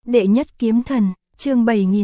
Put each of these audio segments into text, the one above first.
Đệ nhất kiếm thần, chương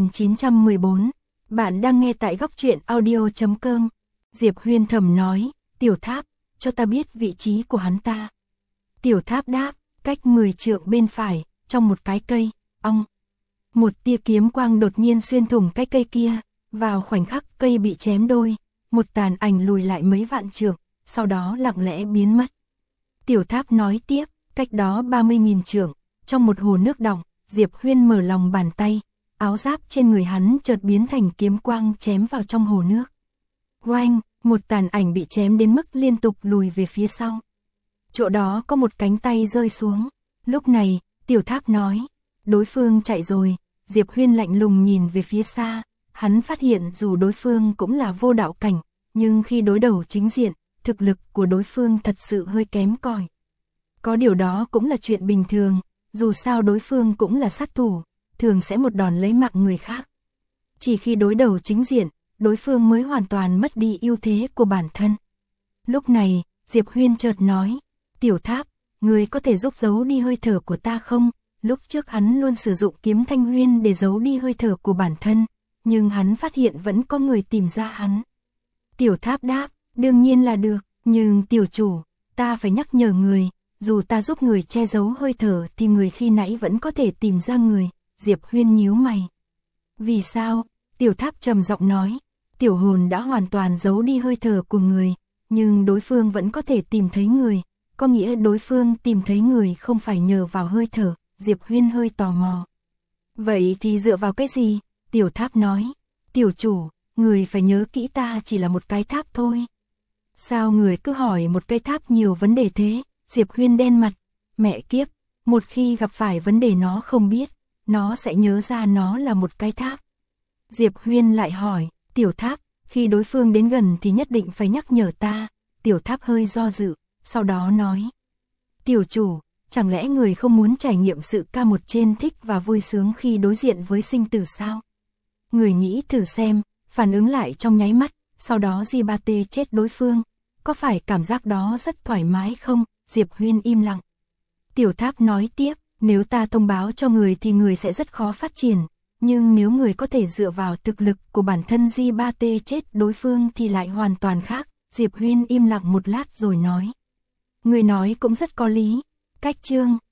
7914. Bạn đang nghe tại góc truyện audio.com. Diệp Huyên thầm nói, Tiểu Tháp, cho ta biết vị trí của hắn ta. Tiểu Tháp đáp, cách 10 trượng bên phải, trong một cái cây, ong. Một tia kiếm quang đột nhiên xuyên thủng cái cây kia, vào khoảnh khắc cây bị chém đôi, một tàn ảnh lùi lại mấy vạn trượng, sau đó lặng lẽ biến mất. Tiểu Tháp nói tiếp, cách đó 30.000 trượng, trong một hồ nước đọng, Diệp Huyên mở lòng bàn tay, áo giáp trên người hắn chợt biến thành kiếm quang chém vào trong hồ nước. Oanh, một tàn ảnh bị chém đến mức liên tục lùi về phía sau. Chỗ đó có một cánh tay rơi xuống. Lúc này, Tiểu Tháp nói, đối phương chạy rồi. Diệp Huyên lạnh lùng nhìn về phía xa, hắn phát hiện dù đối phương cũng là vô đạo cảnh, nhưng khi đối đầu chính diện, thực lực của đối phương thật sự hơi kém cỏi. Có điều đó cũng là chuyện bình thường, dù sao đối phương cũng là sát thủ, thường sẽ một đòn lấy mạng người khác. Chỉ khi đối đầu chính diện, đối phương mới hoàn toàn mất đi ưu thế của bản thân. Lúc này, Diệp Huyên chợt nói, Tiểu Tháp, người có thể giúp giấu đi hơi thở của ta không? Lúc trước hắn luôn sử dụng kiếm Thanh Huyên để giấu đi hơi thở của bản thân, nhưng hắn phát hiện vẫn có người tìm ra hắn. Tiểu Tháp đáp, đương nhiên là được, nhưng tiểu chủ, ta phải nhắc nhở người, dù ta giúp người che giấu hơi thở thì người khi nãy vẫn có thể tìm ra người. Diệp Huyên nhíu mày. Vì sao? Tiểu Tháp trầm giọng nói, tiểu hồn đã hoàn toàn giấu đi hơi thở của người, nhưng đối phương vẫn có thể tìm thấy người, có nghĩa đối phương tìm thấy người không phải nhờ vào hơi thở. Diệp Huyên hơi tò mò. Vậy thì dựa vào cái gì? Tiểu Tháp nói, tiểu chủ, người phải nhớ kỹ ta chỉ là một cái tháp thôi. Sao người cứ hỏi một cái tháp nhiều vấn đề thế? Diệp Huyên đen mặt, mẹ kiếp, một khi gặp phải vấn đề nó không biết, nó sẽ nhớ ra nó là một cái tháp. Diệp Huyên lại hỏi, Tiểu Tháp, khi đối phương đến gần thì nhất định phải nhắc nhở ta. Tiểu Tháp hơi do dự, sau đó nói, tiểu chủ, chẳng lẽ người không muốn trải nghiệm sự ca một trên thích và vui sướng khi đối diện với sinh tử sao? Người nghĩ thử xem, phản ứng lại trong nháy mắt, sau đó Di-ba-tê chết đối phương, có phải cảm giác đó rất thoải mái không? Diệp Huyên im lặng. Tiểu Tháp nói tiếp, nếu ta thông báo cho người thì người sẽ rất khó phát triển, nhưng nếu người có thể dựa vào thực lực của bản thân Di-ba-tê chết đối phương thì lại hoàn toàn khác. Diệp Huyên im lặng một lát rồi nói, người nói cũng rất có lý. Cách chương